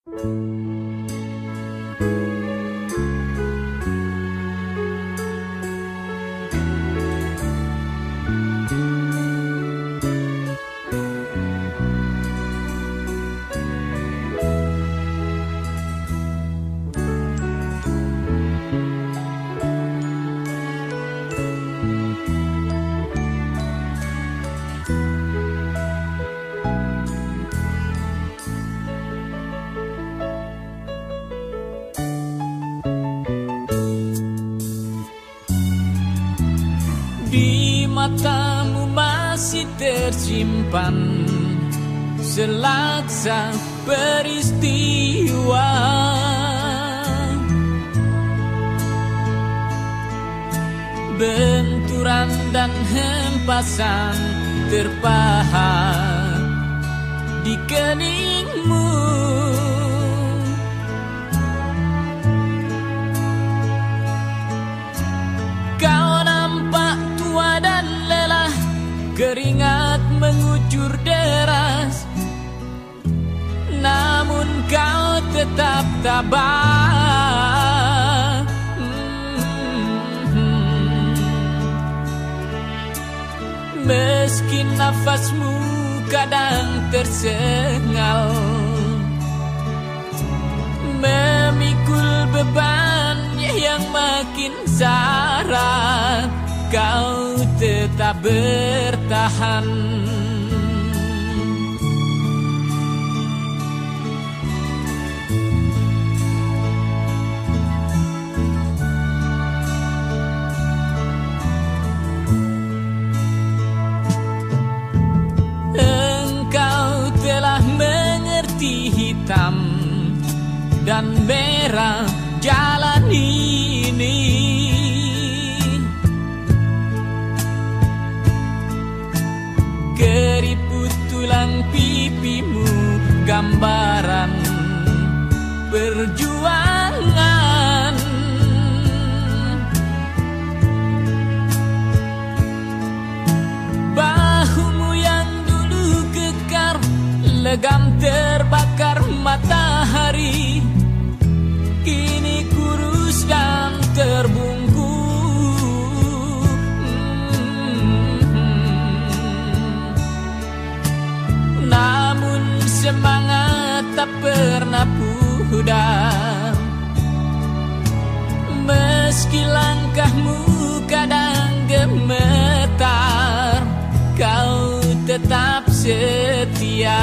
Di matamu masih tersimpan selaksa peristiwa, benturan dan hempasan terpahat di keningmu. Keringat mengucur deras, namun kau tetap tabah. Meski nafasmu kadang tersengal, memikul beban yang makin syarat, kau tetap bertahan. Engkau telah mengerti hitam dan merah jalan ini. Keriput tulang pipimu gambaran perjuangan. Bahumu yang dulu kekar, legam terbakar matahari, kini kurus dan terbungkus. Namun semangat tak pernah pudar, meski langkahmu kadang gemetar, kau tetap setia.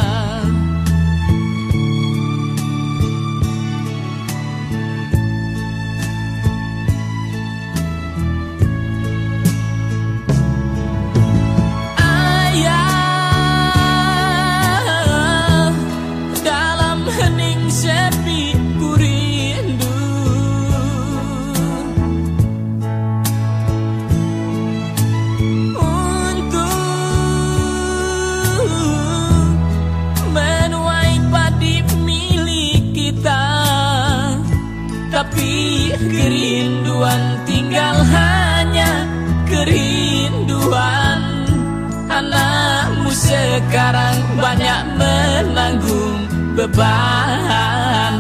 Tapi kerinduan tinggal hanya kerinduan. Anakmu sekarang banyak menanggung beban.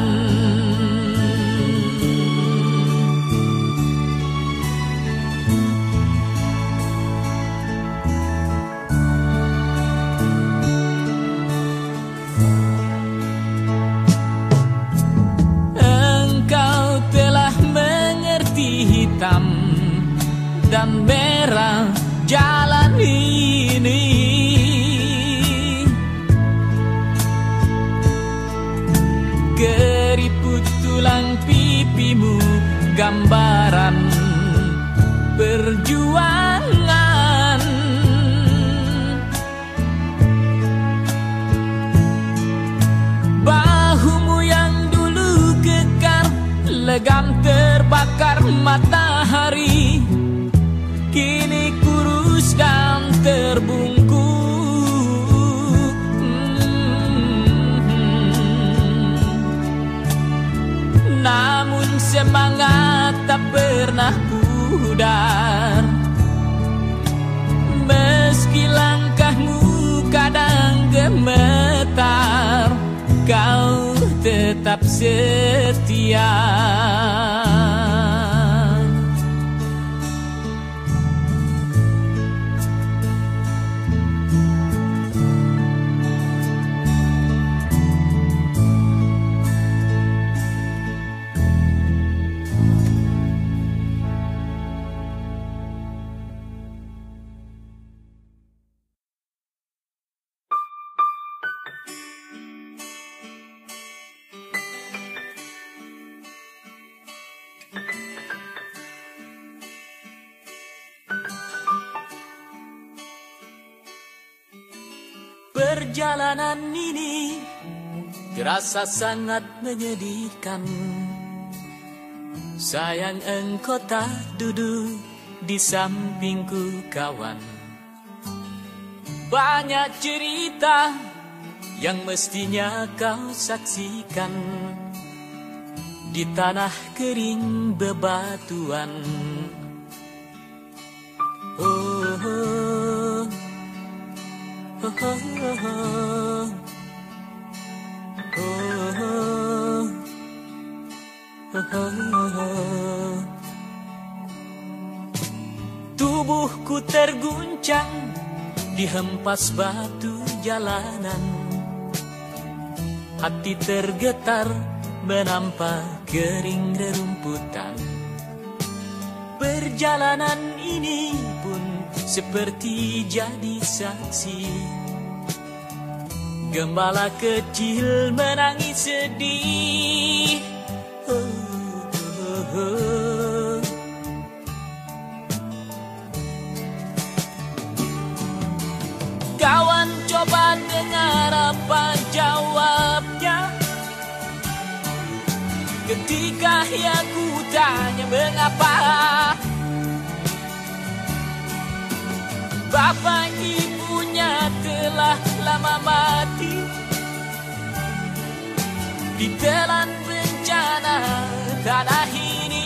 Hitam dan merah jalan ini, keriput tulang pipimu gambaran perjuangan. Bahumu yang dulu kekar, legam terbakar matahari, kini kurus dan terbungkus. Namun semangat tak pernah pudar, meski langkahmu kadang gemetar, kau tetap setia. Perjalanan ini terasa sangat menyedihkan. Sayang engkau tak duduk di sampingku kawan. Banyak cerita yang mestinya kau saksikan di tanah kering bebatuan. Oh, oh. Oh, oh, oh, oh, oh, oh. Tubuhku terguncang dihempas batu jalanan. Hati tergetar menampak kering rerumputan. Perjalanan ini pun seperti jadi saksi. Gembala kecil menangis sedih. Oh, oh, oh. Kawan coba dengar apa jawabnya ketika aku tanya mengapa. Bapak ibunya telah lama mati ditelan bencana tanah ini.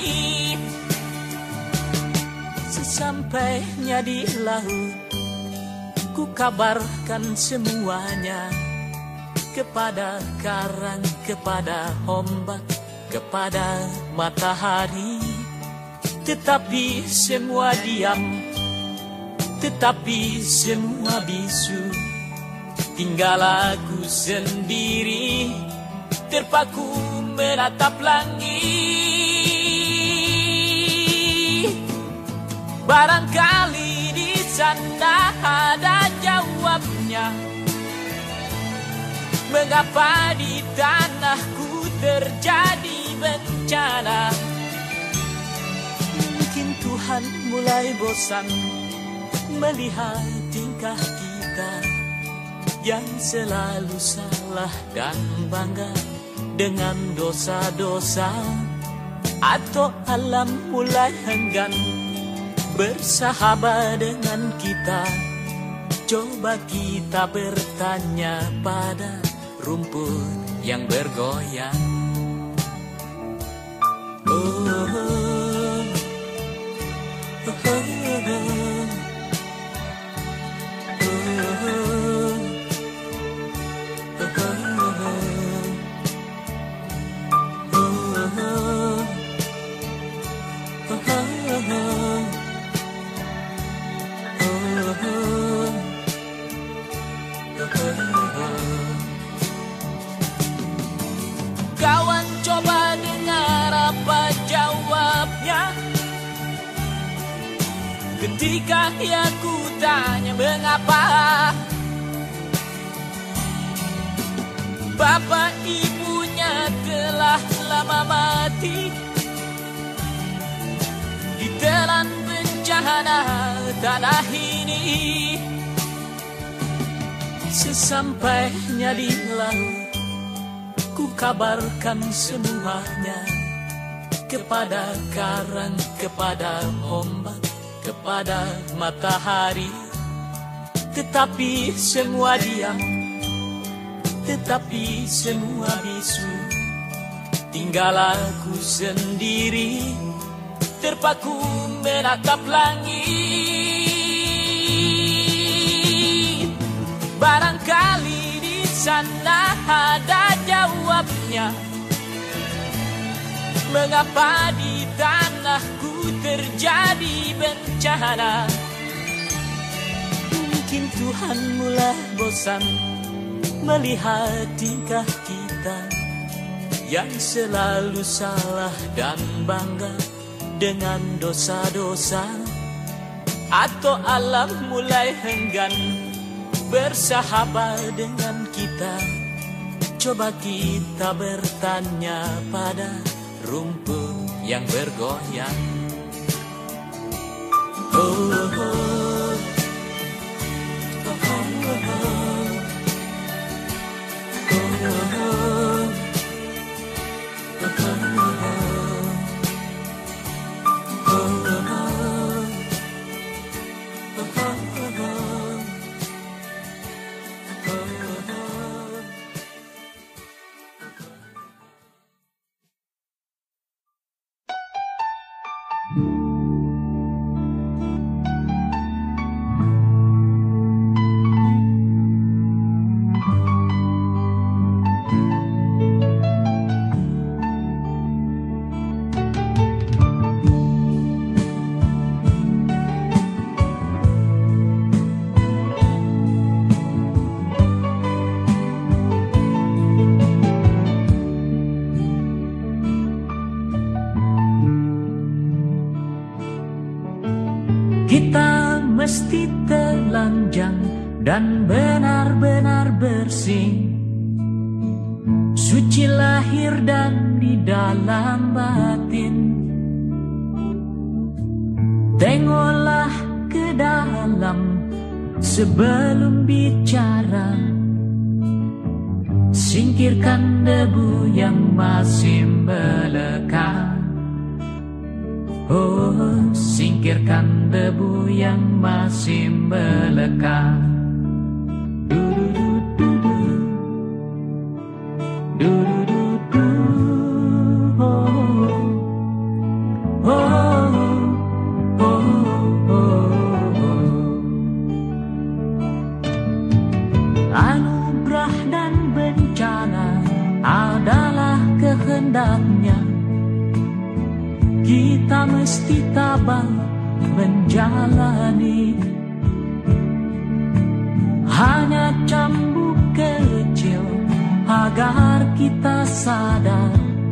Sesampainya di laut, ku kabarkan semuanya kepada karang, kepada ombak, kepada matahari. Tetapi semua diam, tetapi semua bisu. Tinggal aku sendiri terpaku menatap langit. Barangkali di sana ada jawabnya. Mengapa di tanahku terjadi bencana? Mungkin Tuhan mulai bosan melihat tingkah kita yang selalu salah dan bangga dengan dosa-dosa. Atau alam mulai enggan bersahabat dengan kita. Coba kita bertanya pada rumput yang bergoyang. Oh, oh, oh, oh, oh. Kawan coba dengar apa jawabnya ketika aku tanya mengapa. Bapak ibunya telah lama mati ditelan bencana tanah ini. Sesampainya di laut, ku kabarkan semuanya kepada karang, kepada ombak, kepada matahari. Tetapi semua diam, tetapi semua bisu. Tinggal aku sendiri terpaku menatap langit. Barangkali di sana ada jawabnya. Mengapa di tanahku terjadi bencana? Mungkin Tuhan mulai bosan melihat tingkah kita yang selalu salah dan bangga dengan dosa-dosa. Atau alam mulai enggan bersahabat dengan kita. Coba kita bertanya pada rumput yang bergoyang. Oh, oh, oh. Oh, oh, oh. Oh, oh, oh. Oh, oh, oh. Oh, oh, oh. Kita mesti telanjang dan benar-benar bersih, suci lahir dan di dalam batin. Tengoklah ke dalam sebelum bicara, singkirkan debu yang masih melekat. Oh, singkirkan debu yang masih melekat. Anugerah dan bencana adalah kehendaknya. Kita mesti tabah menjalani. Hanya cambuk kecil agar kita sadar,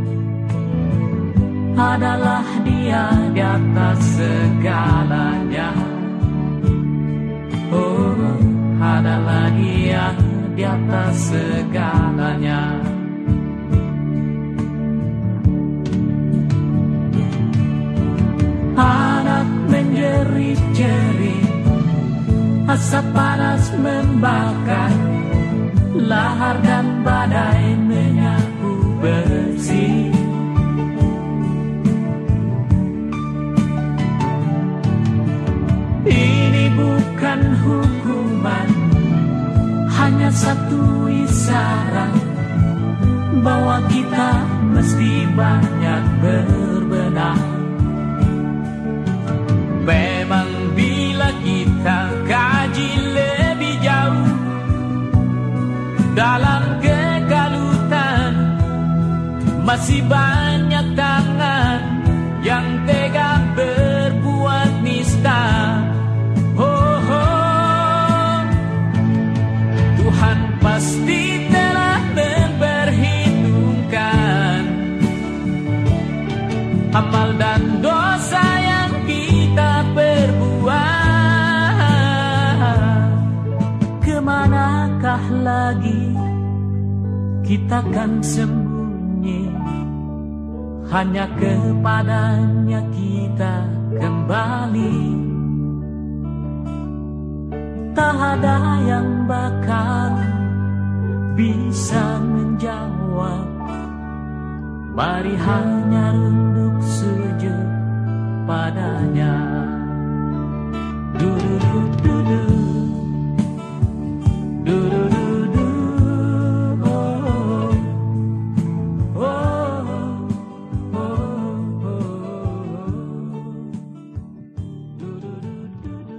adalah Dia di atas segalanya. Oh, adalah Dia di atas segalanya. Anak menjerit-jerit, asap panas membakar, lahar dan badai menyapu bersih. Ini bukan hukuman, hanya satu isyarat bahwa kita mesti banyak berbenah. Memang bila kita kaji lebih jauh dalam kegalutan, masih banyak tangan yang tega berbuat nista. Oh, oh. Tuhan pasti telah memperhitungkan amal dan dosa yang kita perbuat. Kemanakah lagi kita kan sembunyi? Hanya kepadanya kita kembali. Tak ada yang bakal bisa menjawab. Mari hanya runduk sujud padanya. Du-du-du-du-du. Du-du-du-du. Oh, oh, oh, oh, oh. Du-du-du-du-du.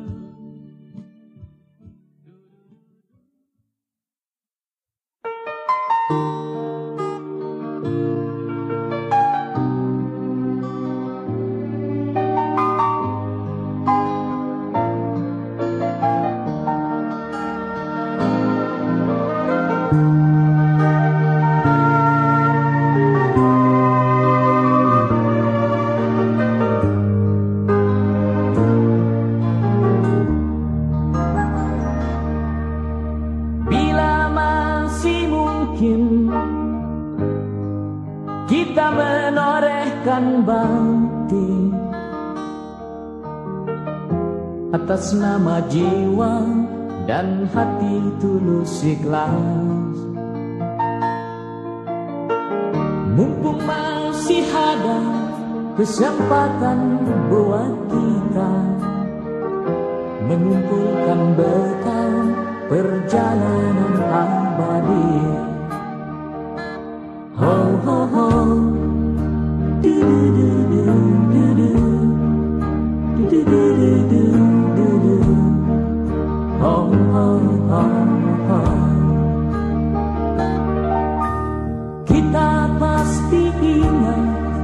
kita menorehkan bakti atas nama jiwa dan hati tulus ikhlas. Mumpung masih ada kesempatan buat kita mengumpulkan bekal perjalanan abadi. Ho ho ho, du du du du du du, du du du du du du, ho ho ho ho. Kita pasti ingat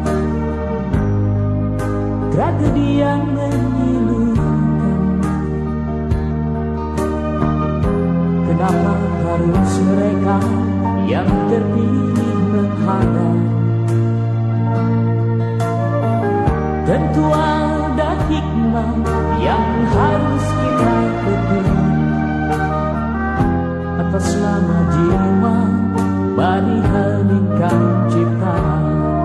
tragedi yang menyilaukan. Kenapa harus mereka yang terpilih menghadap? Tentu ada hikmah yang harus kita petik atas nama jiwa Bani Heningkan ciptaan.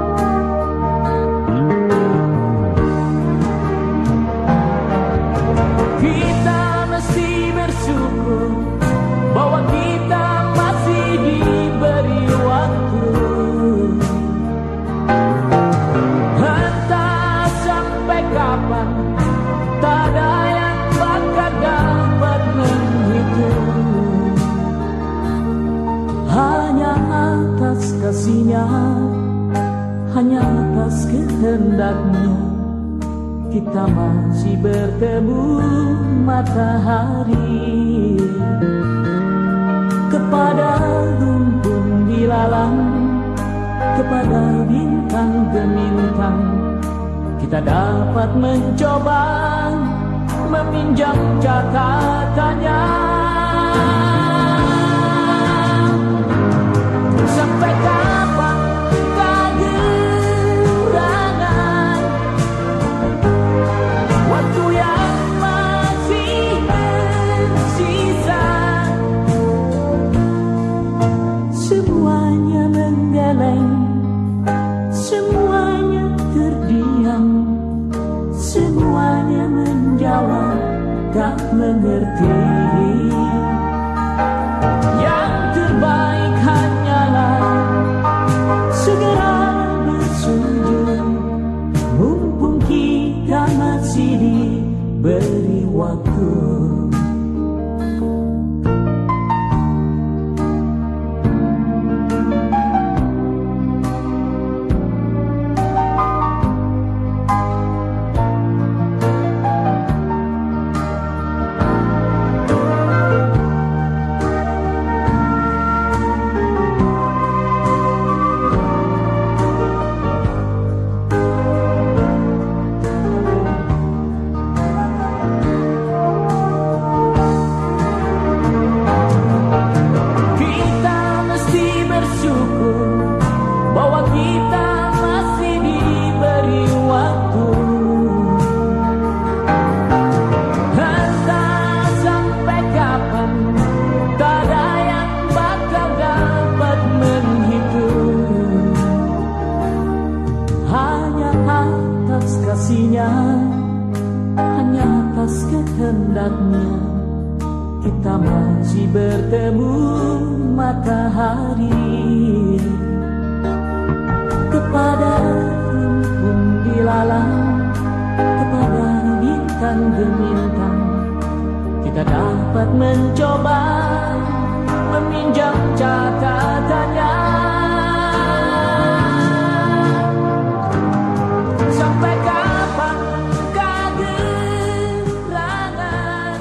Kita mesti bersyukur bahwa kita masih diberi waktu. Entah sampai kapan, tak ada yang bakal dapat menghitung. Hanya atas kasih-Nya, hanya atas kehendaknya, kita masih bertemu matahari. Kepada rumpun dilalang, kepada bintang gemintang, kita dapat mencoba meminjam catatannya. Sampai kapan kegerangan waktu yang masih tersisa? Semuanya menggeleng, semuanya terdiam, semuanya menjawab tak mengerti. Yang terbaik hanyalah segera bersujud, mumpung kita masih diberi waktu. Hanya atas kehendaknya, kita masih bertemu matahari. Kepada rumpun dilalang, kepada bintang gemintang, kita dapat mencoba meminjam catatannya. Sampai kapan kegerangan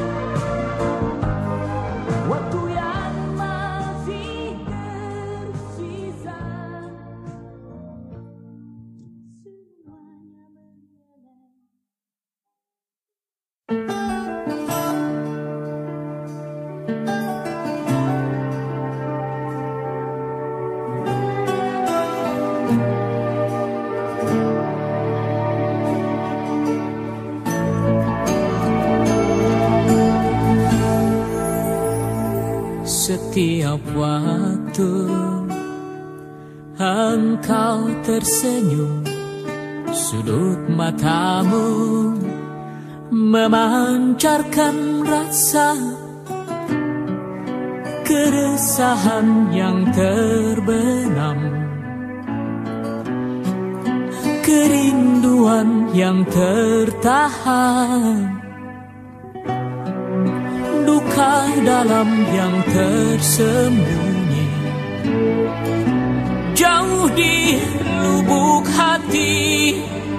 waktu yang masih tersisa? Semuanya setiap waktu Engkau tersenyum, sudut matamu memancarkan rasa keresahan yang terbenam, kerinduan yang tertahan, duka dalam yang tersembunyi, jauh di lubuk hati.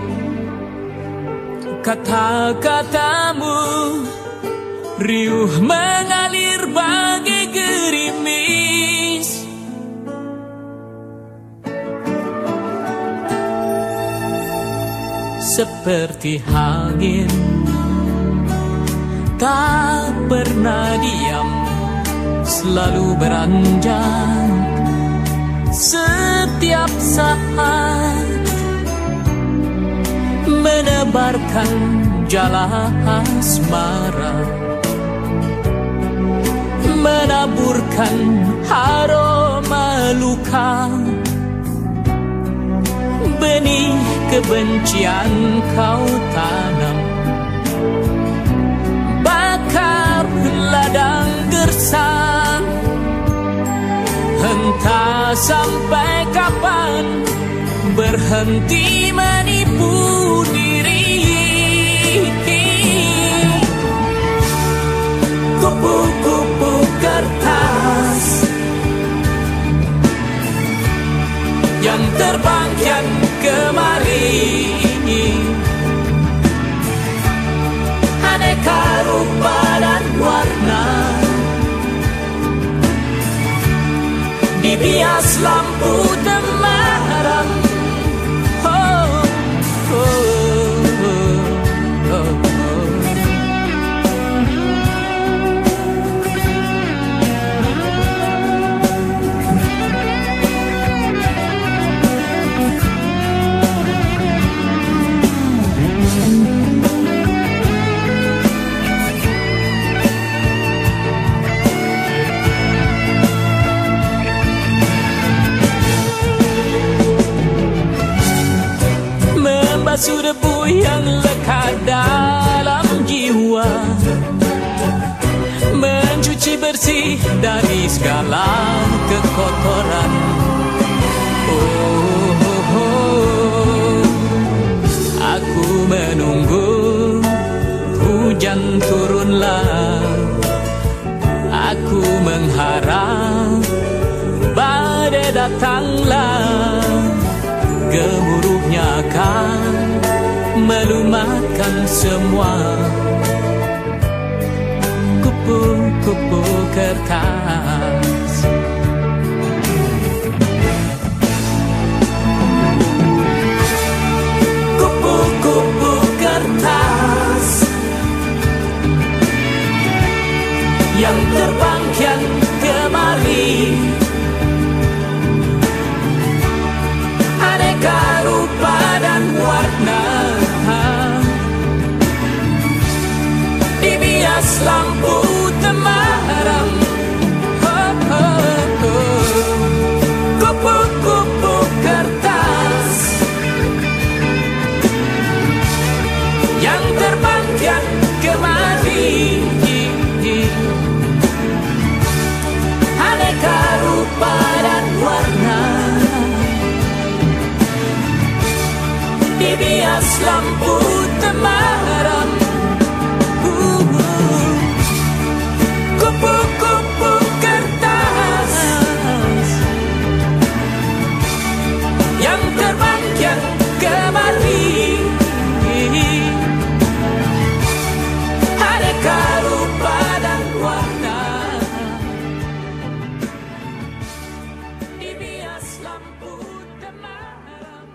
Kata-katamu riuh mengalir bagai gerimis, seperti angin tak pernah diam, selalu beranjak setiap saat, menebarkan jala asmara, menaburkan aroma luka. Benih kebencian kau tanam, bakar ladang gersang. Entah sampai kapan berhenti menipu diri. Kupu-kupu kertas yang terbang kian kemari, aneka rupa dan warna, dibias lampu temaram. Membasuh debu yang lekat dalam jiwa, mencuci bersih dari segala kekotoran. Aku menunggu hujan turunlah, aku mengharap badai datanglah. Gemuruhnya akan melumatkan semua. Kupu-kupu kertas, kupu-kupu kertas yang terbang kian kemari, aneka rupa dan warna, dibias lampu temaram. Kupu-kupu kertas yang terbang kian kemari, aneka rupa dan warna, dibias lampu temaram. Kupu-kupu kertas yang terbang kian kemari, aneka rupa dan warna, dibias lampu temaram.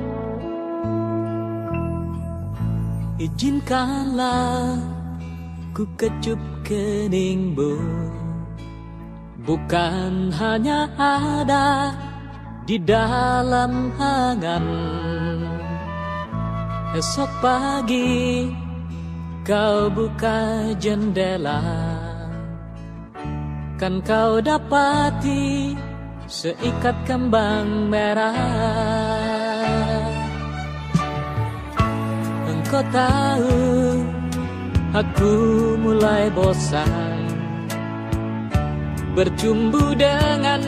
Izinkanlah ku kecup keningmu, bukan hanya ada di dalam angan. Esok pagi kau buka jendela, kan kau dapati seikat kembang merah. Engkau tahu aku mulai bosan bercumbu dengan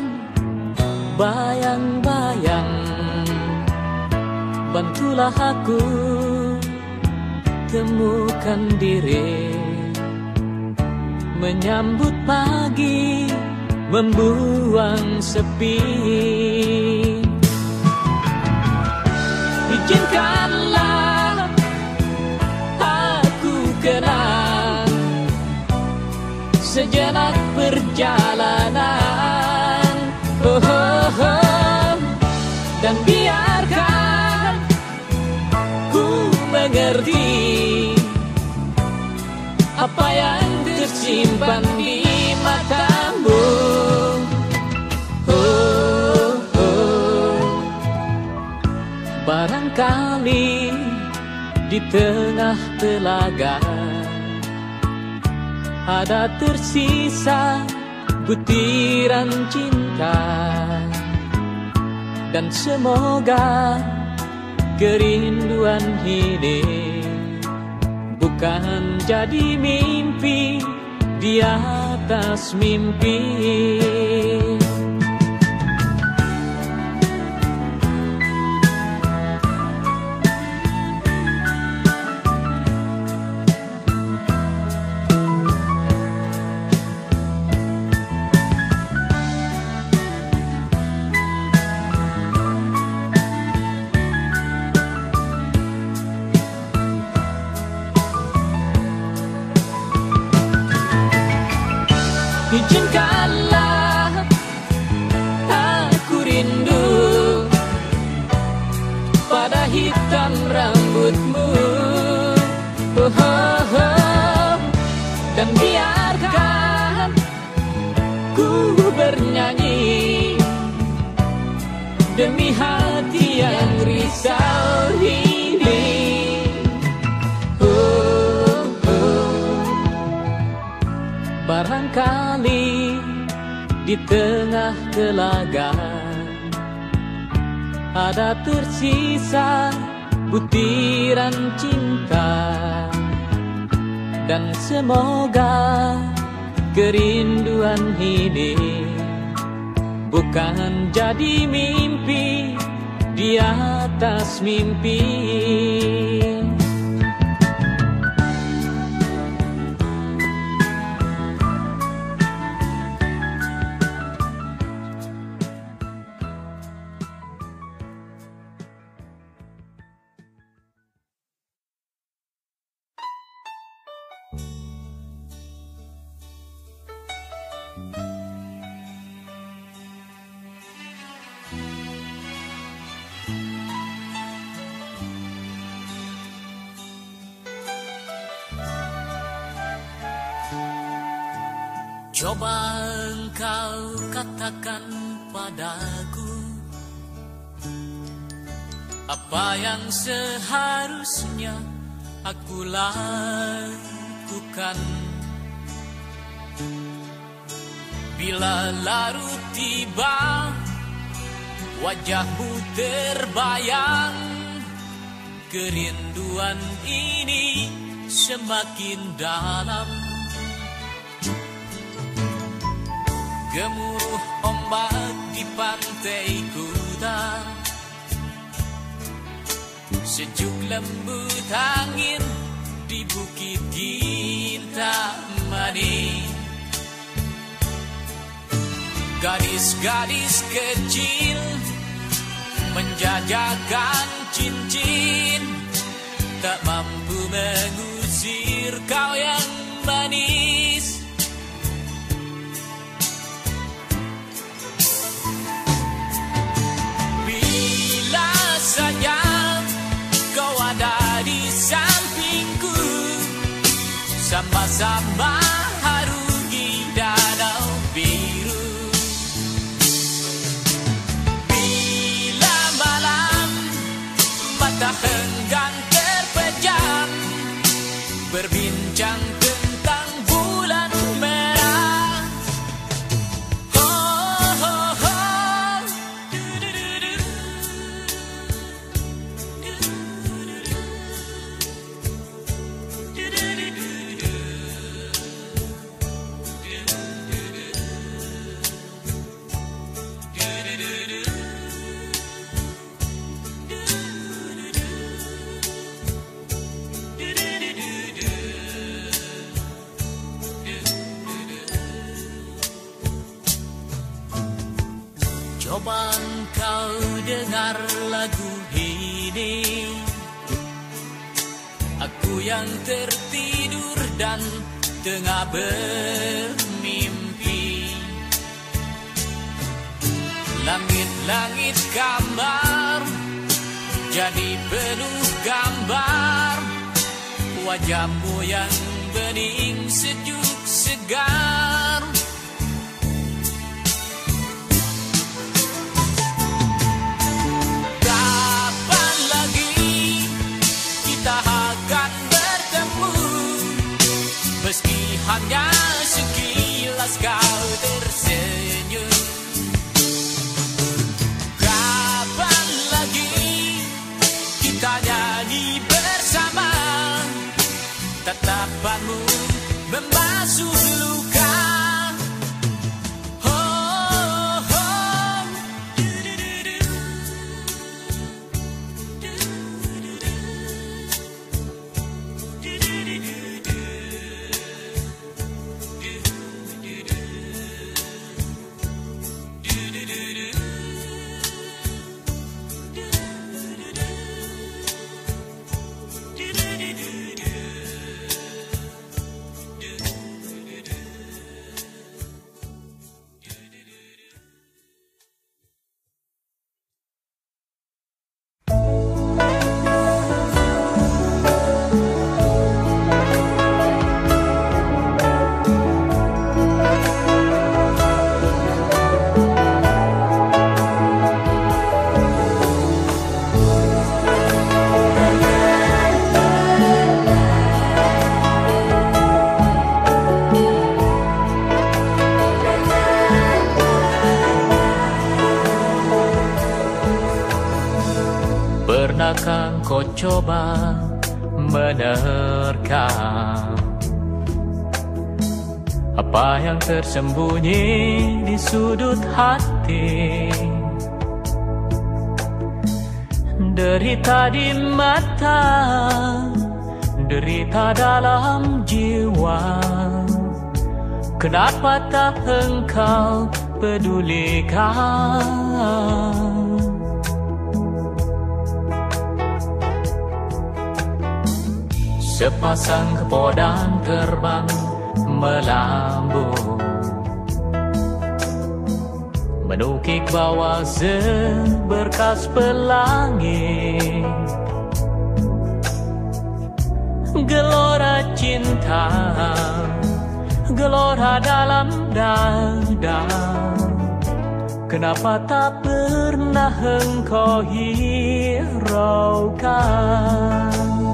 bayang-bayang. Bantulah aku temukan diri, menyambut pagi, membuang sepi. Izinkanlah aku kenang sejenak perjalanan, dan biarkan ku mengerti apa yang tersimpan di matamu. Barangkali di tengah telaga ada tersisa butiran cinta, dan semoga kerinduan ini bukan jadi mimpi di atas mimpi. Izinkanlah aku rindu pada hitam rambutmu, dan biarkan ku bernyanyi demi hati yang risau ini. Barangkali di tengah telaga ada tersisa butiran cinta, dan semoga kerinduan ini bukan jadi mimpi di atas mimpi. Coba engkau katakan padaku apa yang seharusnya aku lakukan bila larut tiba wajahmu terbayang. Kerinduan ini semakin dalam. Gemuruh ombak di pantai kuta, sejuk lembut angin di bukit Kintamani. Gadis-gadis kecil menjajakan cincin, tak mampu mengusir kau yang manis. Saja kau ada di sampingku, sama bersama harungi danau biru. Bila malam mata henggang terpejam, berbincang tentang bulan merah. Oh, oh, oh. Coba kau dengar lagu ini, aku yang tertidur dan tengah bermimpi. Langit-langit kamar jadi penuh gambar, wajahmu yang bening sejuk segar. Kapan lagi kita akan bertemu, meski hanya sekilas kau tersenyum. Kapan lagi kita nyanyi bersama, tatapanmu membasuh luka. Oh, oh. Pernahkah kau coba menerka apa yang tersembunyi di sudut hati? Derita di mata, derita dalam jiwa. Kenapa tak engkau pedulikan? Sepasang kepodang terbang melambung, menukik bawah seberkas pelangi. Gelora cinta, gelora dalam dada. Kenapa tak pernah engkau hiraukan?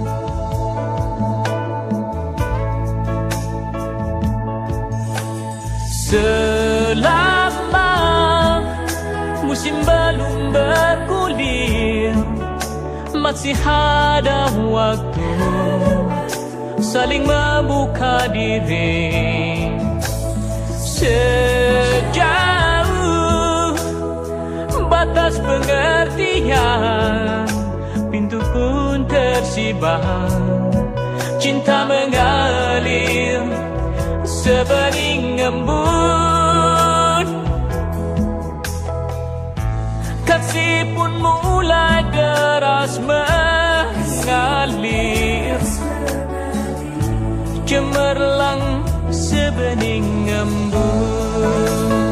Selama musim belum bergulir, masih ada waktu saling membuka diri. Sejauh batas pengertian, pintu pun tersibar. Cinta mengalir sebening embun, kasih pun mulai deras mengalir, cemerlang sebening embun.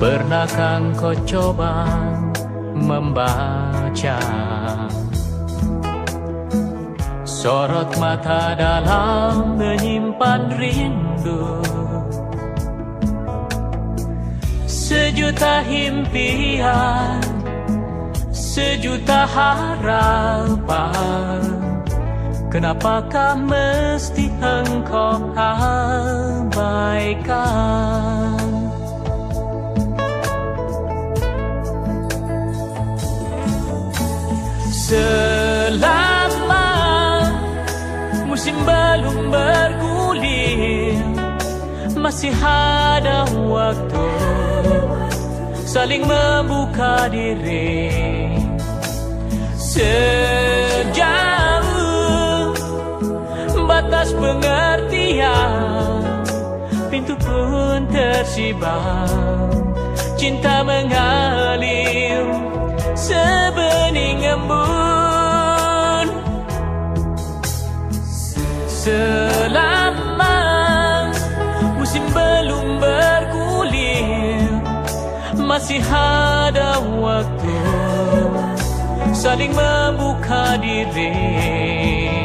Pernahkah kau coba membaca sorot mata dalam menyimpan rindu? Sejuta impian, sejuta harapan, kenapakah mesti engkau abaikan? Selama musim belum bergulir, masih ada waktu saling membuka diri. Sejauh batas pengertian, pintu pun tersibam, cinta mengalir sebening embun. Selama musim belum bergulir, masih ada waktu saling membuka diri.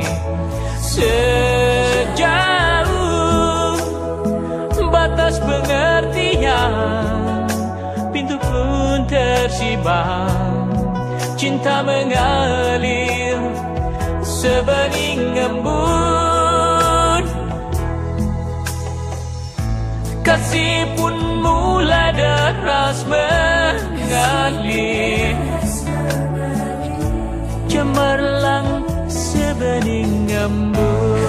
Sejauh batas pengertian, pintu pun tersibam, cinta mengalir sebening embun. Kasih pun mulai deras mengalir, cemerlang sebening embun.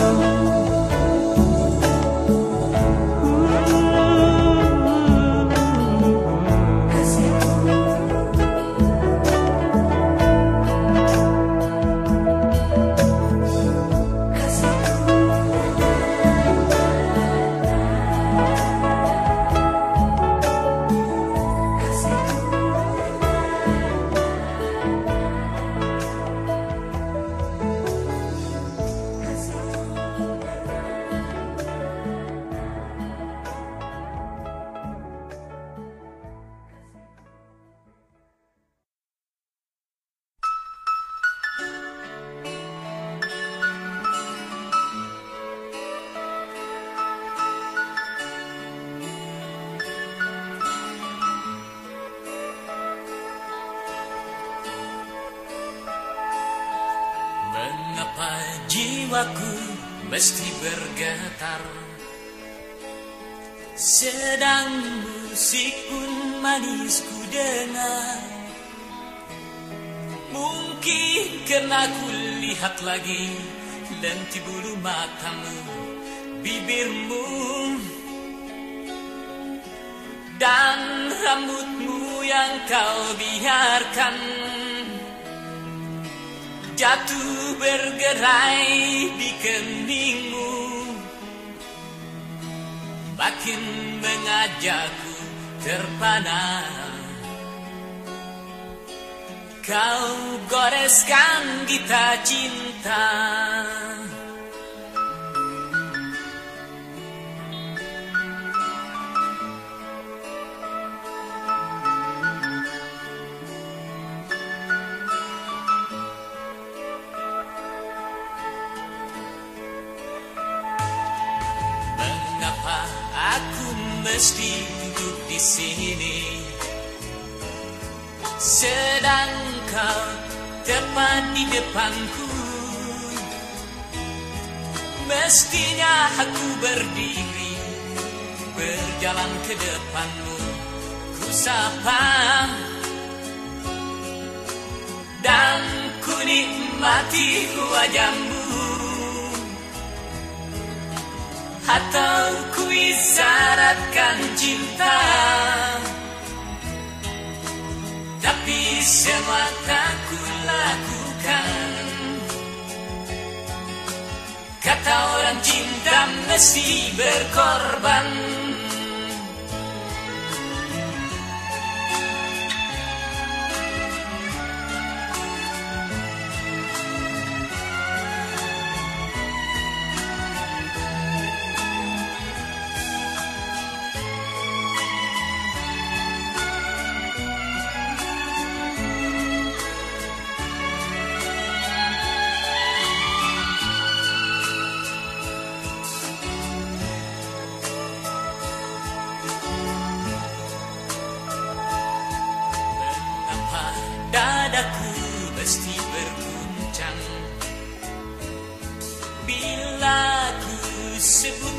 Mengapa jiwaku mesti bergetar, sedang musik pun manis ku dengar? Mungkin karena ku lihat lagi lenti bulu matamu, bibirmu, dan rambutmu yang kau biarkan jatuh bergerai di keningmu, makin mengajakku terpana. Kau goreskan kita cinta, aku mesti duduk di sini, sedang kau tepat di depanku. Mestinya aku berdiri, berjalan ke depanmu, ku sapa dan ku nikmati wajahmu. Atau ku isyaratkan cinta, tapi semua tak ku lakukan. Kata orang cinta mesti berkorban.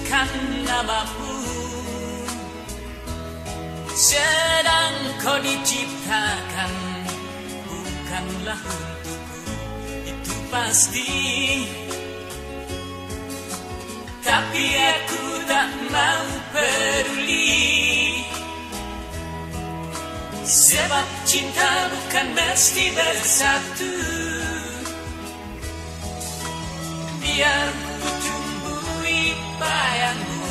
menyebutkan namamu. Sedang kau diciptakan bukanlah untukku, itu pasti. Tapi aku tak mau peduli, sebab cinta bukan mesti bersatu. Biar ku tumbuhi bayangmu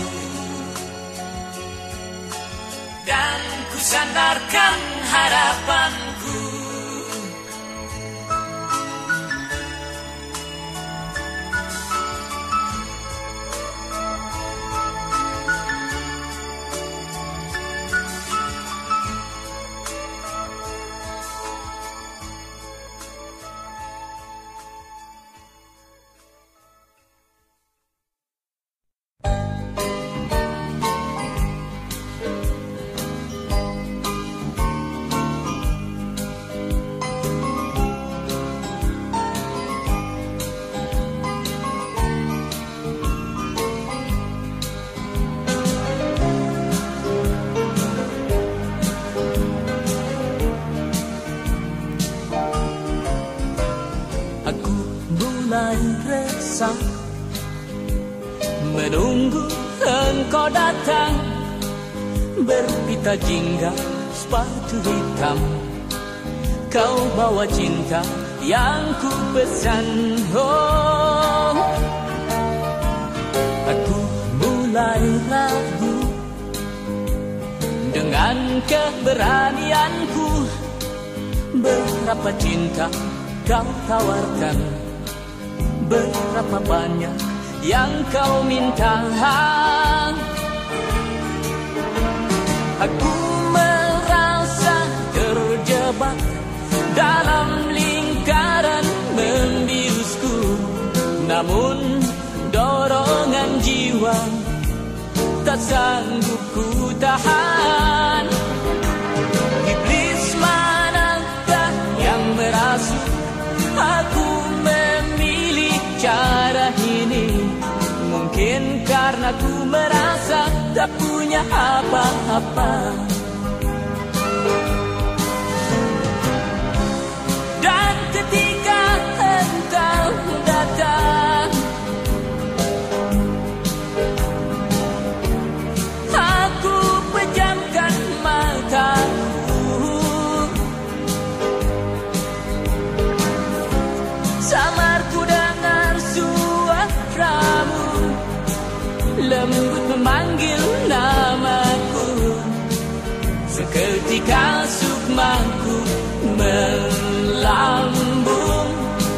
dan ku sandarkan harapanku. Menunggu engkau datang, berpita jingga sepatu hitam. Kau bawa cinta yang ku pesan. Oh, aku mulai ragu dengan keberanianku. Berapa cinta kau tawarkan, berapa banyak yang kau minta. Aku merasa terjebak dalam lingkaran membiusku, namun dorongan jiwa tak sanggup ku tahan. Iblis manakah yang merasuk aku memilih cara ini? Mungkin karena ku merasa tak punya apa-apa. Dan ketika engkau datang, aku pejamkan mataku. Samar ku dengar suaramu, lembut memanggil namaku. Seketika sukmaku melambung.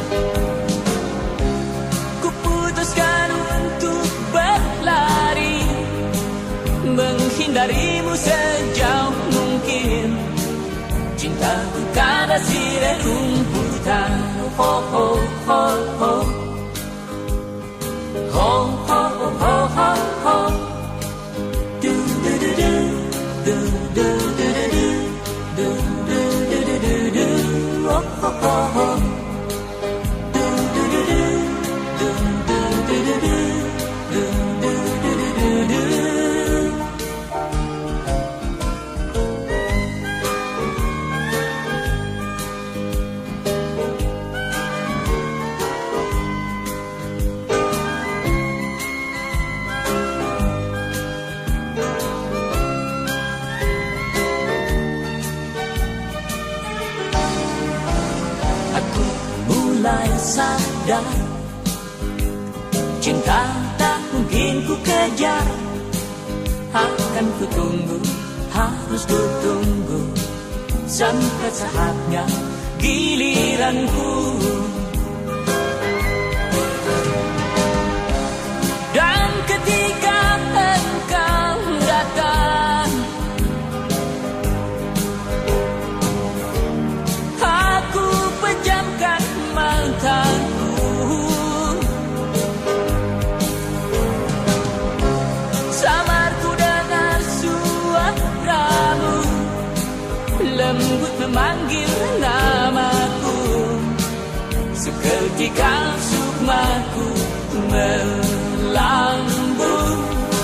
Ku putuskan untuk berlari, menghindarimu sejauh mungkin. Cintaku kada sirerumputan. Ho ho ho ho, ho ho ho ho ho, do do do do, do do do do, do do do do do, ho ho ho ho, do do do do, do do do do do, do do do do do. Mulai sadar, cinta tak mungkin ku kejar. Akan ku tunggu, harus ku tunggu, sampai saatnya giliranku. Dan ketika engkau datang, aku pejamkan mataku. Samar ku dengar suaramu, lembut memanggil namaku. Seketika sukmaku melambung.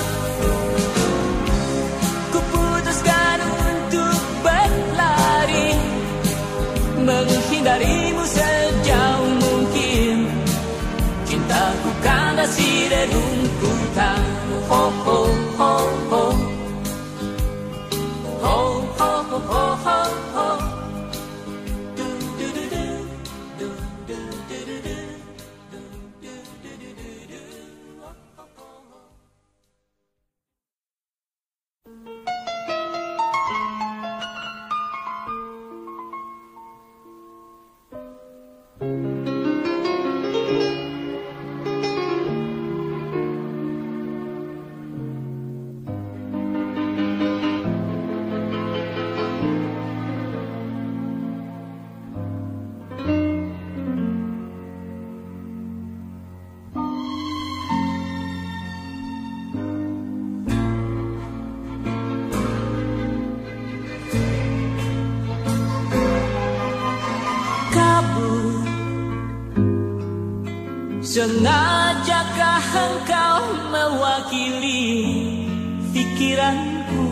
Sengajakah engkau mewakili pikiranku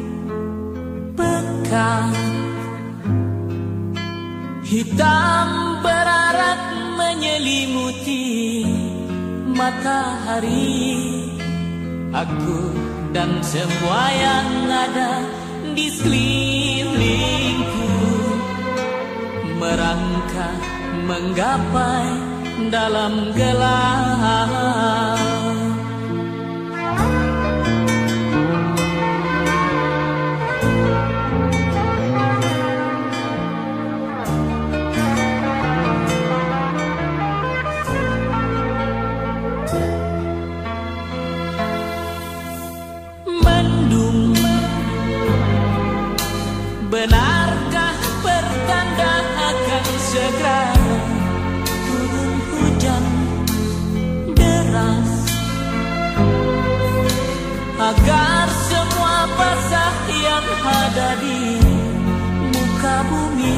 pekat hitam berarak menyelimuti matahari. Aku dan semua yang ada di sekelilingku merangkak menggapai dalam gelap. Mendung, benarkah pertanda akan segera turun hujan deras agar semua basah yang ada di muka bumi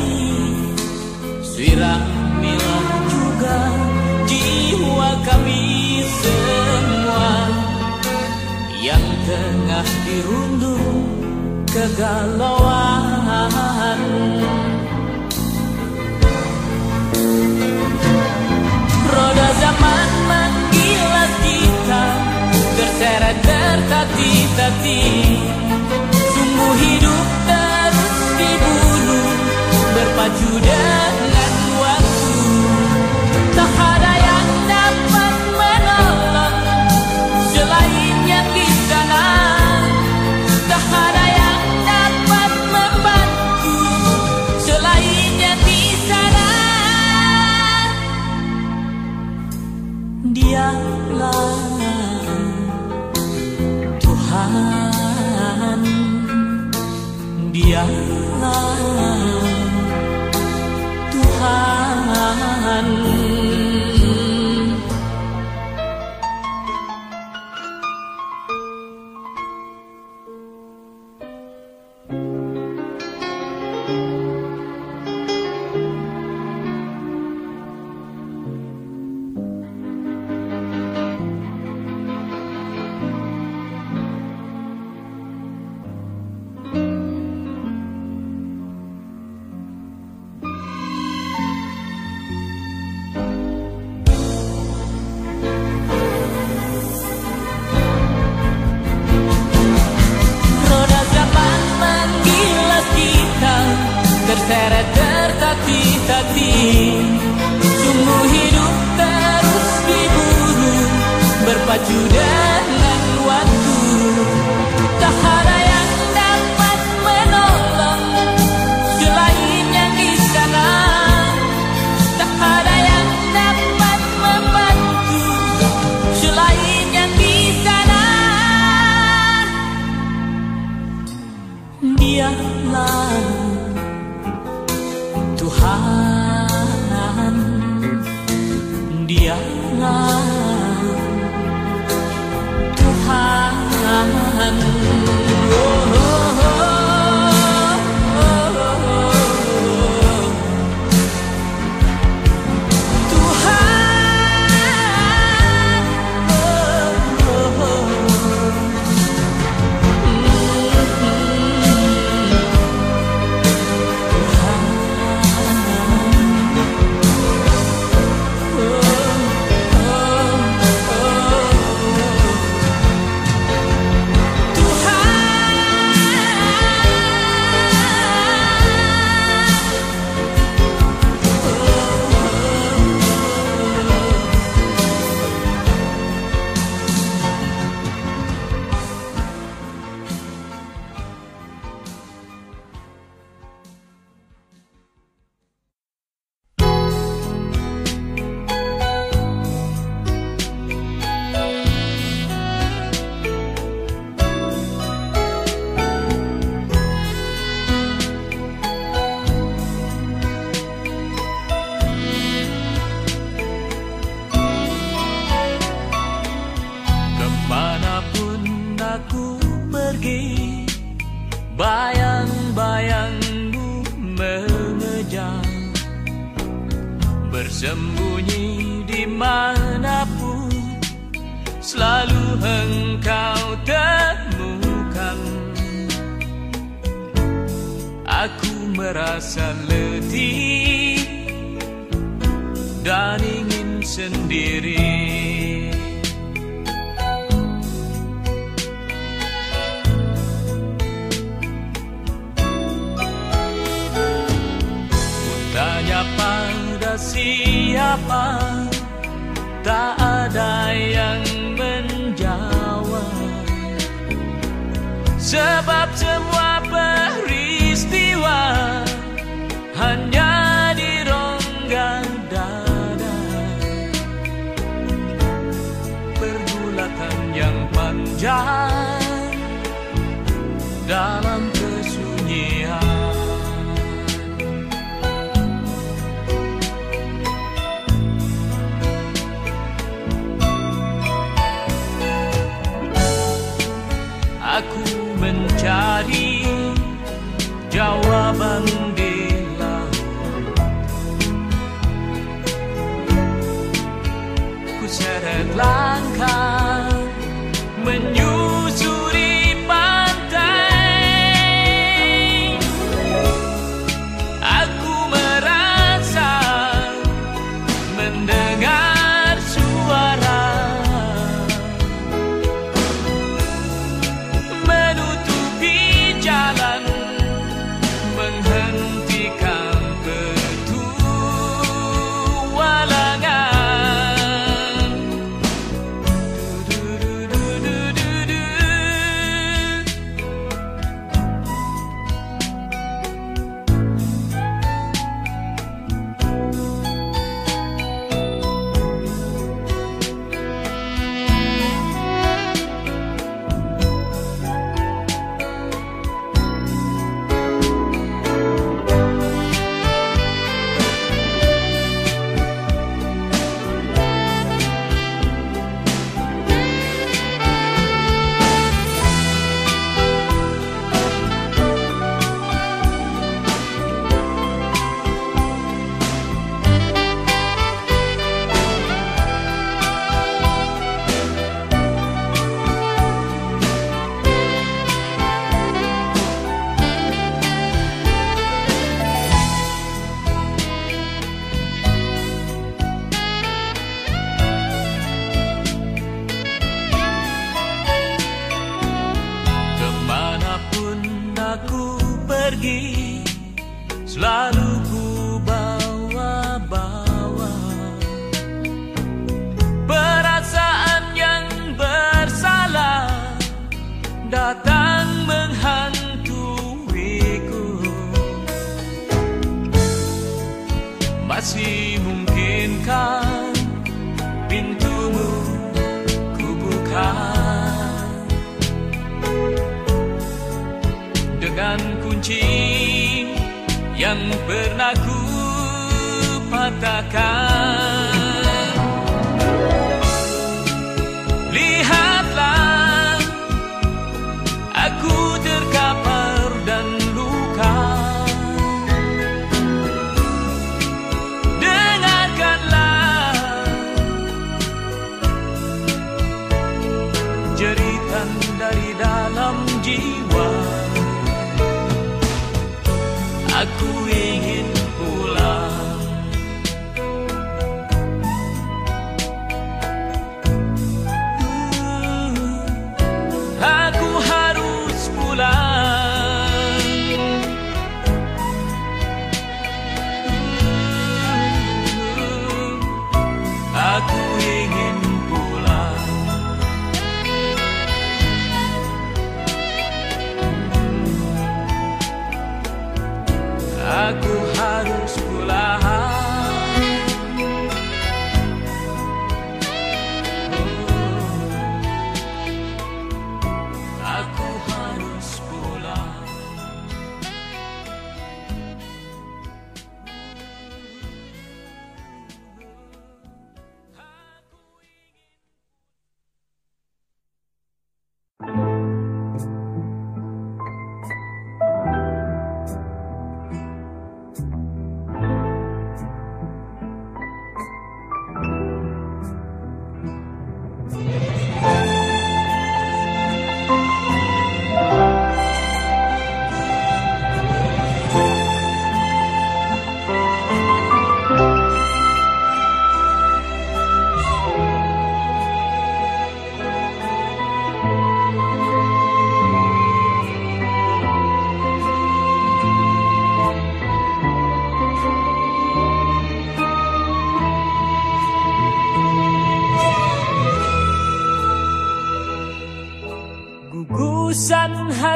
siramilah juga jiwa kami semua yang tengah dirundung kegalauan. Roda zaman menggilas kita terseret tertati-tati. Sungguh hidup terus diburu berpacu dengan waktu. Tak ada yang dapat menolong selain yang di sana. Tak ada yang dapat membantu selain yang di sana. Dialah Tuhan, Dialah Tuhan. Terseret tertati-tati. Sungguh hidup terus diburu berpacu dengan waktu. Tak ada yang dapat menolong selain yang di sana. Tak ada yang dapat membantu selain yang di sana. Dialah Tuhan, Dialah Tuhan. Oh, oh, oh, oh, oh. Tuhan, oh, oh, oh. Bersembunyi dimanapun, selalu engkau temukan. Aku merasa letih dan ingin sendiri. Tanya pada siapa, tak ada yang menjawab. Sebab semua peristiwa hanya di rongga dada. Pergulatan yang panjang dalam kesunyian. Aku mencari jawaban di laut. Ku seret langkah menyusuri pantai. Aku merasa mendengar suara jalan, menghentikan petualangan. Kemanapun aku pergi, selalu ku bawa-bawa perasaan yang bersalah datang menghantuiku. Masih mungkinkah pintumu ku buka dengan kunci yang pernah ku patahkan? Lihatlah, aku terkapar dan luka. Dengarkanlah jeritan dari dalam jiwa. Aku ingin pulang. Aku harus pulang. Aku ingin pulang. Aku harus pulang. Aku harus pulang.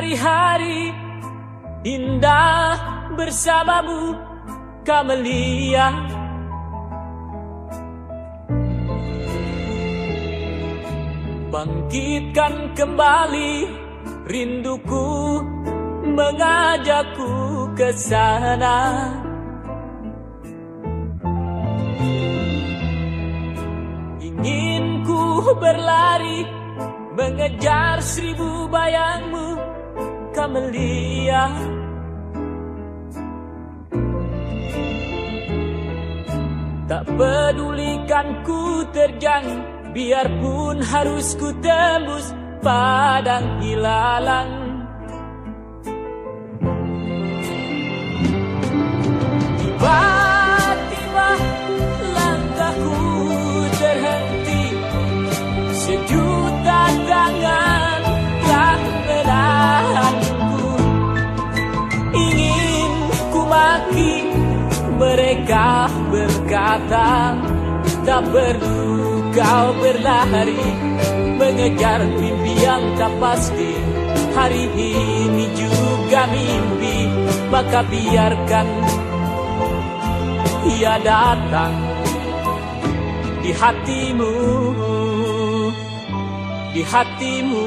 hari-hari indah bersamamu, Kamelia. Bangkitkan kembali rinduku, mengajakku ke sana. Ingin ku berlari mengejar 1000 bayangmu, Kamelia. Tak pedulikan ku terjang, biarpun harus ku tembus padang ilalang. Tiba-tiba langkahku terhenti, sejuta tangan telah menahanku. Ingin ku maki, mereka berkata, tak perlu kau berlari mengejar mimpi yang tak pasti. Hari ini juga mimpi, maka biarkan ia datang di hatimu, di hatimu.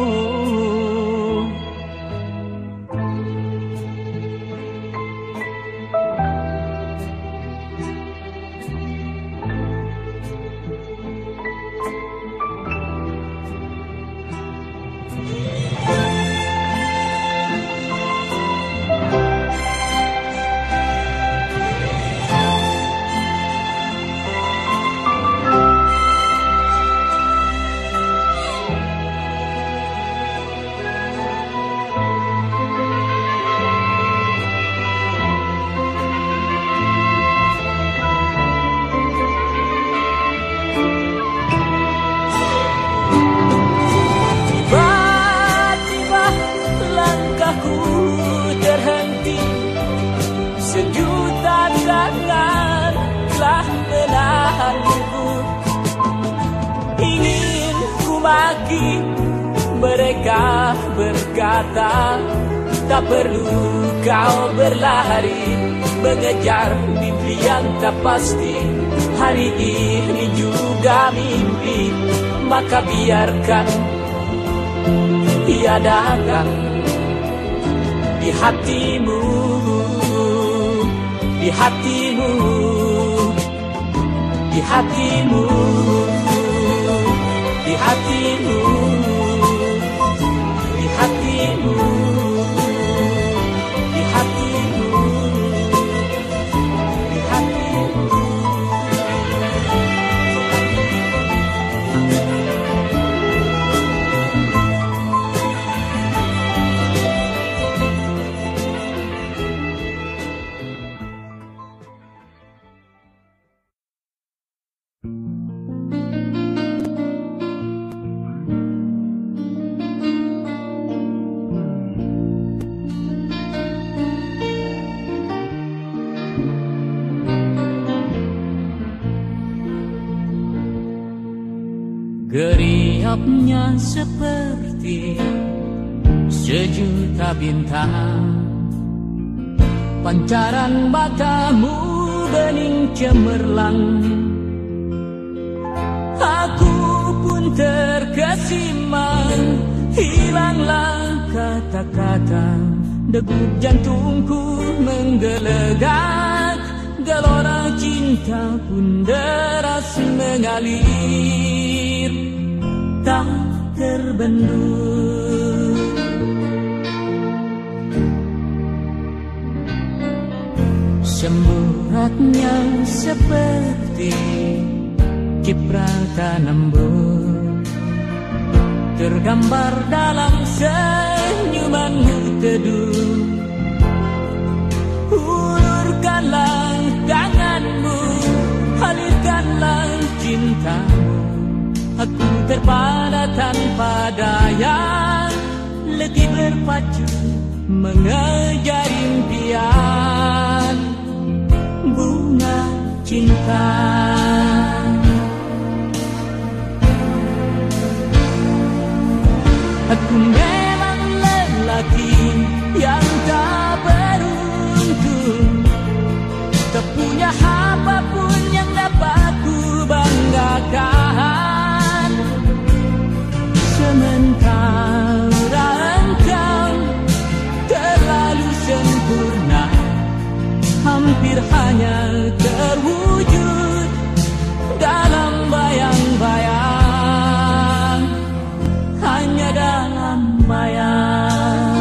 Mereka berkata, tak perlu kau berlari mengejar mimpi yang tak pasti. Hari ini juga mimpi, maka biarkan ia datang di hatimu, di hatimu, di hatimu, di hatimu, di hatimu, di hatimu, di hatimu. Geriapnya seperti sejuta bintang, pancaran matamu bening cemerlang. Aku pun terkesima, hilanglah kata-kata, degup jantungku menggelegak, gelora cinta pun deras mengalir, tak terbendung. Semburatnya seperti cipratan embun, tergambar dalam senyumanmu teduh. Ulurkanlah tanganmu, alirkanlah cintamu. Aku terpana tanpa daya, letih berpacu mengejar impian bunga cinta. Aku memang lelaki hampir hanya terwujud dalam bayang-bayang, hanya dalam bayang.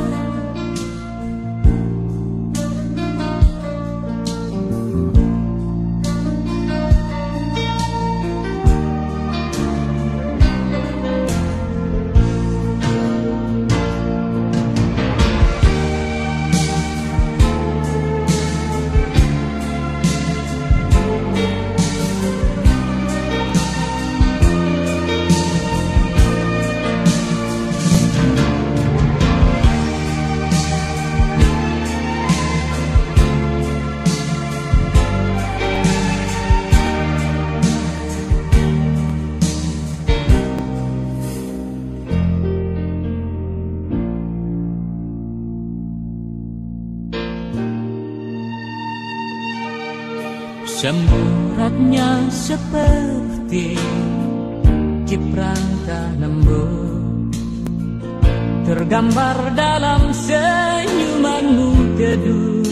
Semburatnya seperti cipran tanammu, tergambar dalam senyumanmu teduh.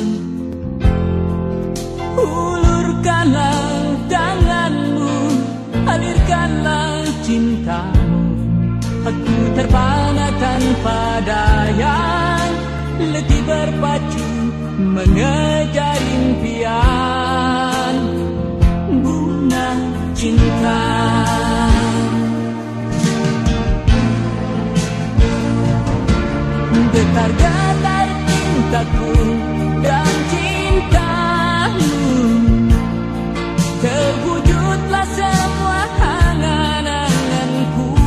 Ulurkanlah tanganmu, alirkanlah cintamu. Aku terpana tanpa daya, letih berpacu mengejar impian. Bunga cinta, getar-getar cintaku dan cintamu, terwujudlah semua angan-anganku.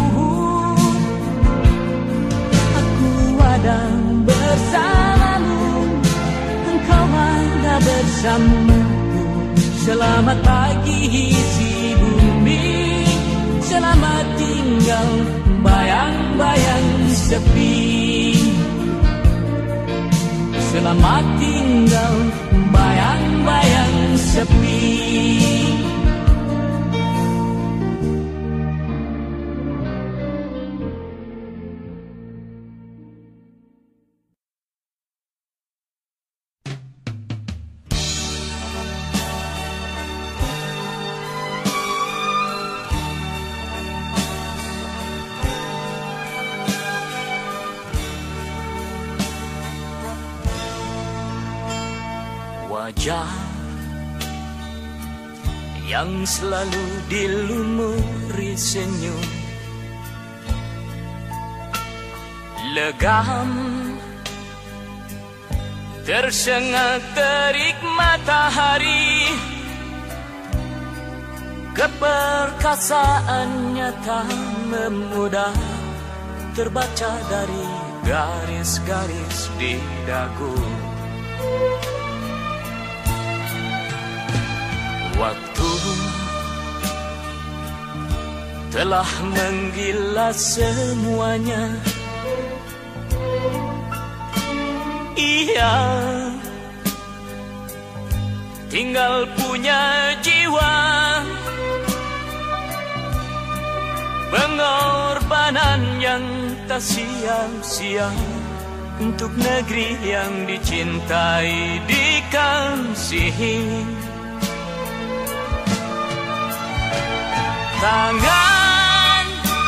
Aku ada bersamamu, engkau ada bersamaku. Selamat pagi si bumi, selamat tinggal bayang-bayang sepi. Selamat tinggal bayang-bayang sepi. Wajah yang selalu dilumuri senyum, legam tersengat terik matahari. Keperkasaannya tak memudah terbaca dari garis-garis di dagu. Waktu telah menggilas semuanya. Ia tinggal punya jiwa, pengorbanan yang tak sia-sia untuk negeri yang dicintai, dikasihi. Tangan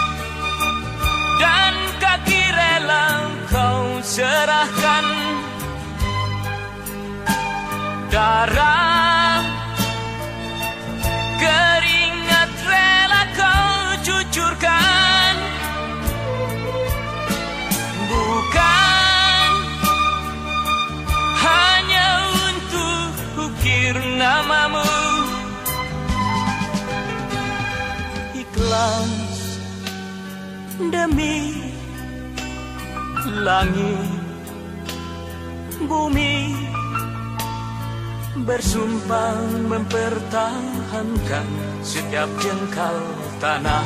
dan kaki rela kau serahkan, darah keringat rela kau cucurkan. Bukan hanya untuk ukir namamu, demi langit bumi, bersumpah mempertahankan setiap jengkal tanah.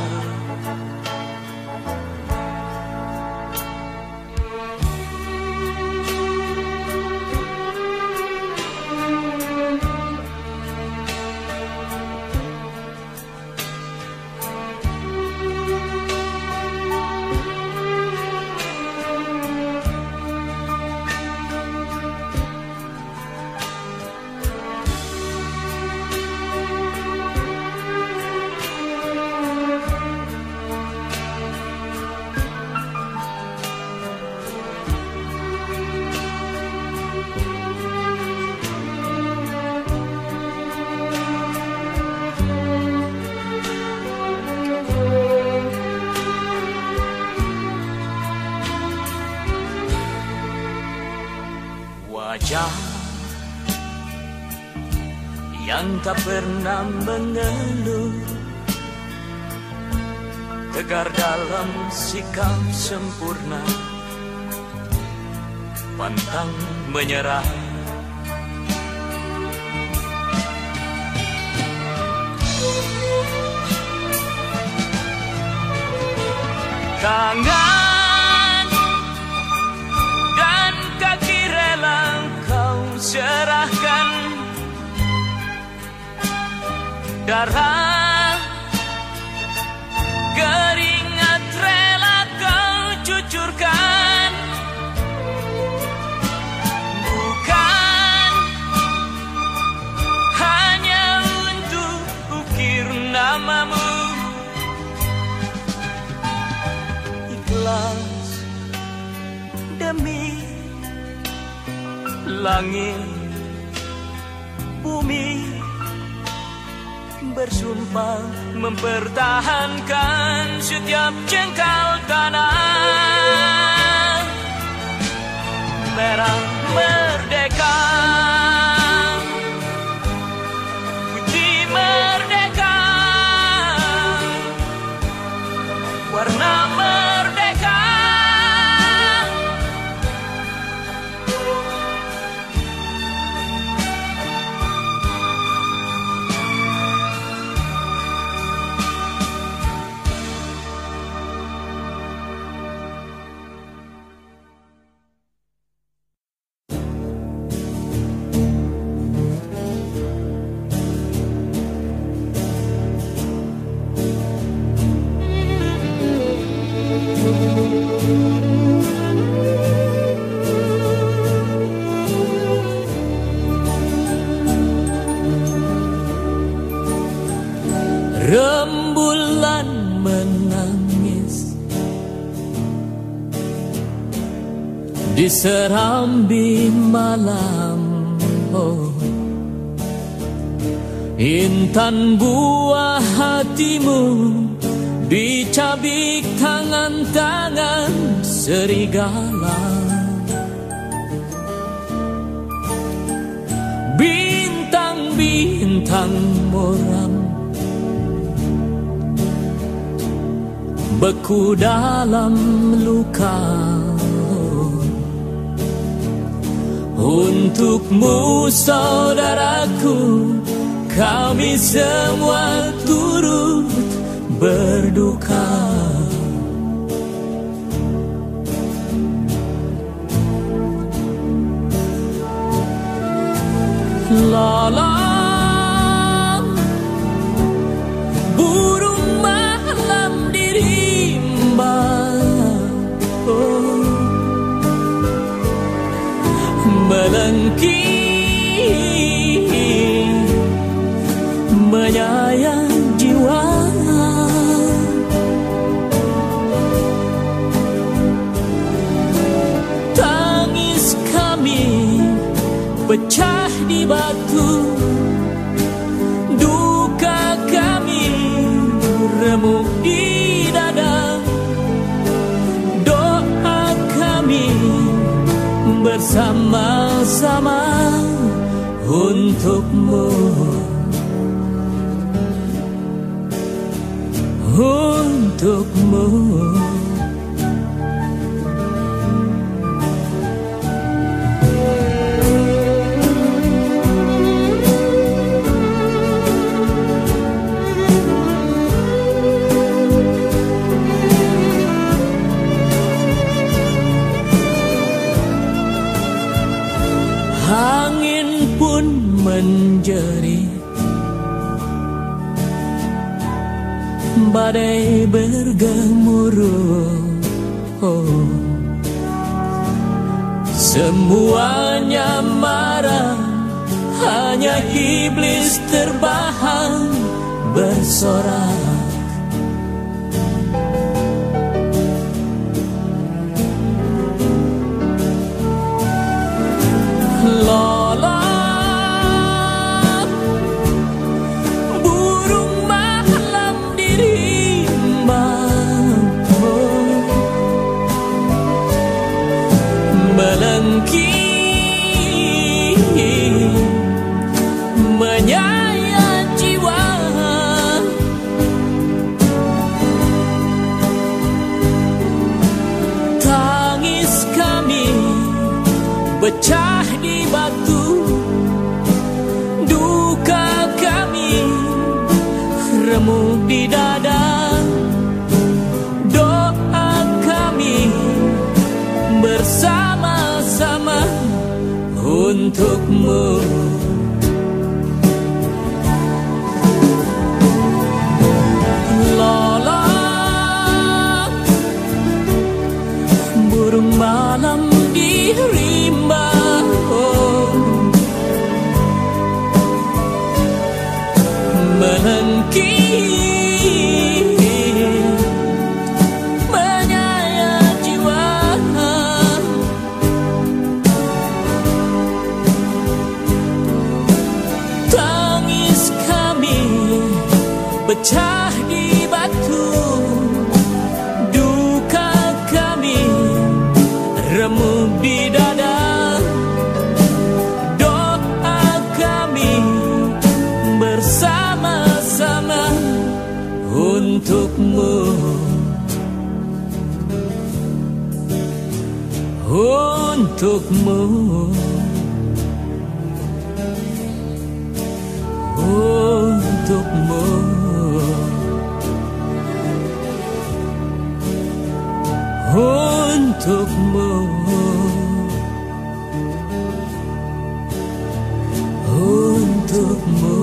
wajah yang tak pernah mengeluh, tegar dalam sikap sempurna, pantang menyerah. Tangan dan kaki rela kau serahkan, darah keringat rela kau cucurkan, bukan hanya untuk ukir namamu. Ikhlas demi langit bumi, bersumpah mempertahankan setiap jengkal tanah merah merdeka, putih merdeka, warna merdeka. Rembulan menangis di serambi malam, oh. Intan buah hatimu dicabik tangan-tangan serigala. Bintang-bintang muram beku dalam luka. Untukmu saudaraku, kami semua turut berduka. Lalang burung malam di rimba, oh, melengking menyayang jiwa. Tangis kami pecah di batu, duka kami remuk di dada. Doa kami bersama-sama untukmu, untukmu. Angin pun menjerit, badai bergemuruh, oh. Semuanya marah, hanya iblis terbahan bersorak. Lalang burung malam di rimba, oh, melengking di batu, duka kami remuk di dada. Doa kami bersama-sama untukmu. Burung malam di rimba, melengking menyayat jiwa. Tangis kami pecah di batu, duka kami remuk di dada. Doa kami bersama-sama untukmu. Untukmu. Untukmu. Untukmu. Untukmu.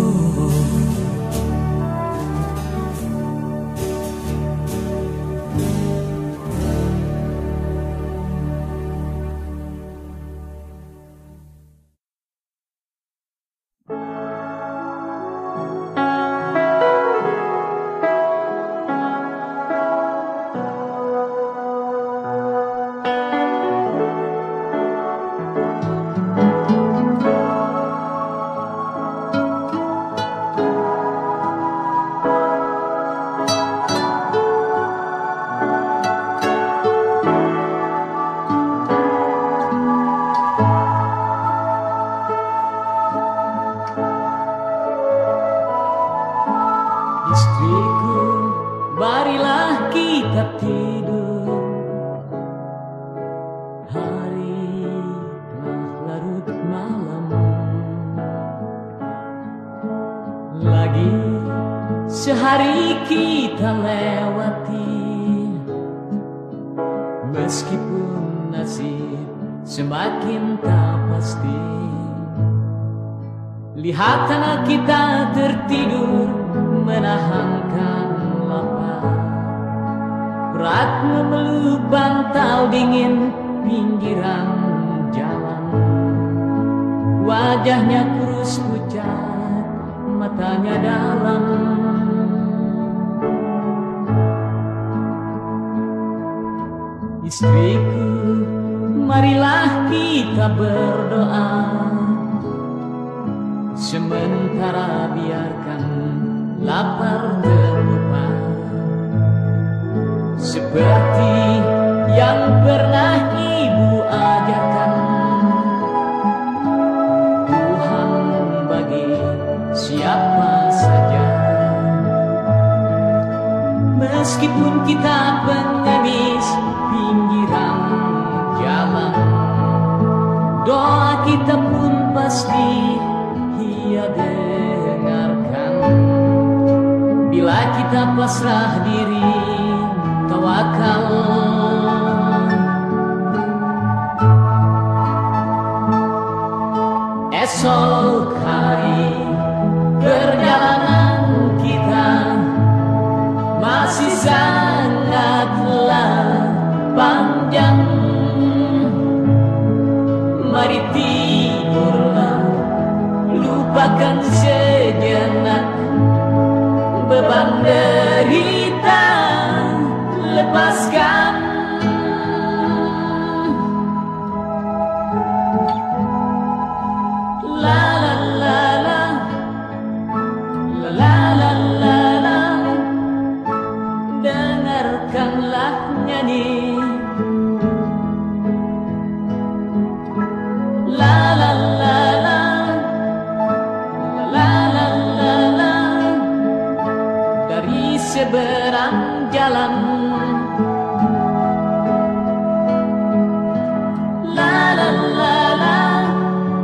Istriku, marilah kita tidur. Hari telah larut malam, lagi sehari kita lewati. Meskipun nasib semakin tak pasti, lihat anak kita tertidur menahankan lapar. Berat memeluk bantal dingin pinggiran jalan. Wajahnya kurus pucat, matanya dalam. Istriku, marilah kita berdoa, sementara biarkan lapar terlupa. Seperti yang pernah ibu ajarkan, Tuhan bagi siapa saja. Meskipun kita pengemis pinggiran jalan, doa kita pun pasti Ia dengarkan. Bila kita pasrah diri, tawakal, esok hari perjalanan kita masih sangatlah panjang. Mari tidurlah, lupakan sejenak beban derita, lepaskan. La la la la, la la la la, dengarkanlah nyanyi. La la la la, la la la la, dari seberang jalan. La la la la,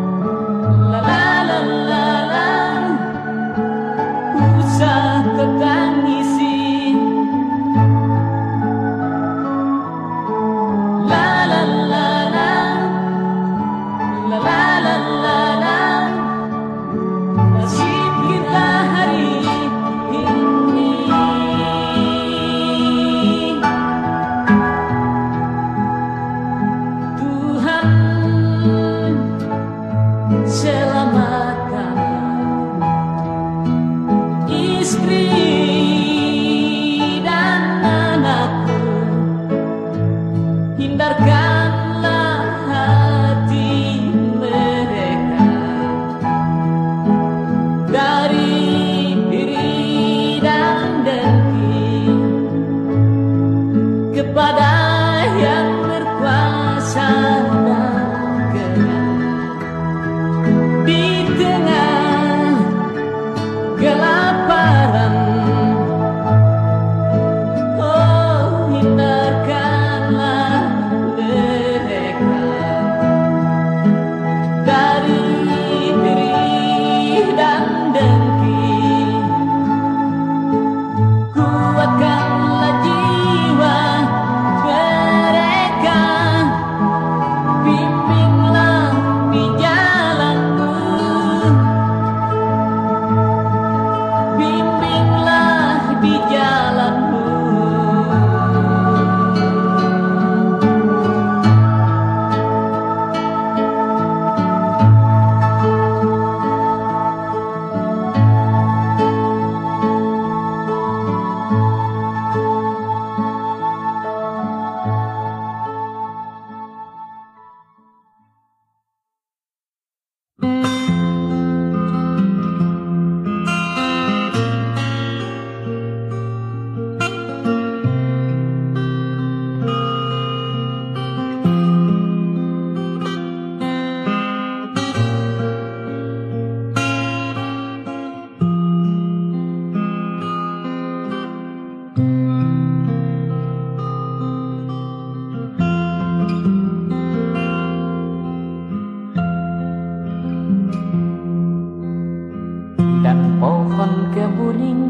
benih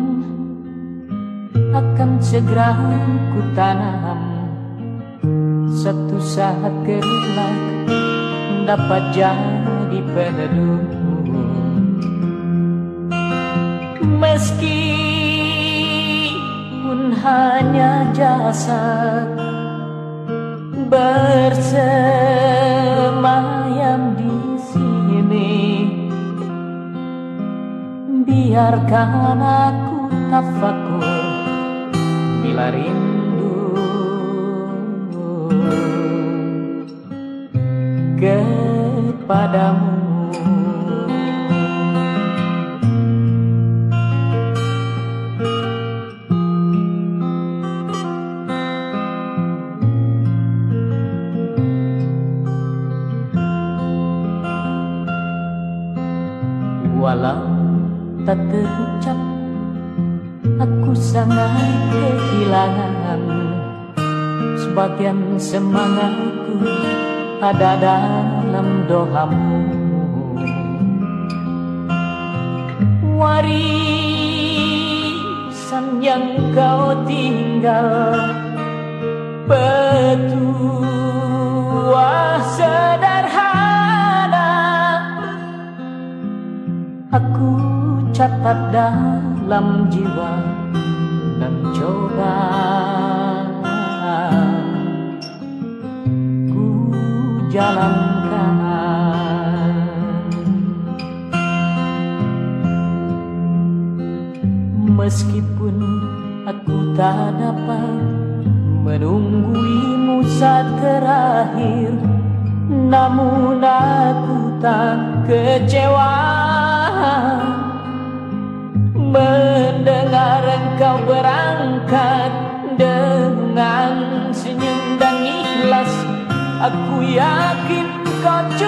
akan segera ku tanam. Satu saat kelak dapat jadi peneduh. Meskipun hanya jasad bersemayam di sini, biarkan aku tafakur bila rindu kepadamu. Walau tak terucap, aku sangat kehilangan sebagian semangatku ada dalam doamu. Warisan yang kau tinggal, petua sederhana, aku catat dalam jiwa dan coba ku jalankan. Meskipun aku tak dapat menungguimu saat terakhir, namun aku tak kecewa mendengar engkau berangkat dengan senyum dan ikhlas. Aku yakin kau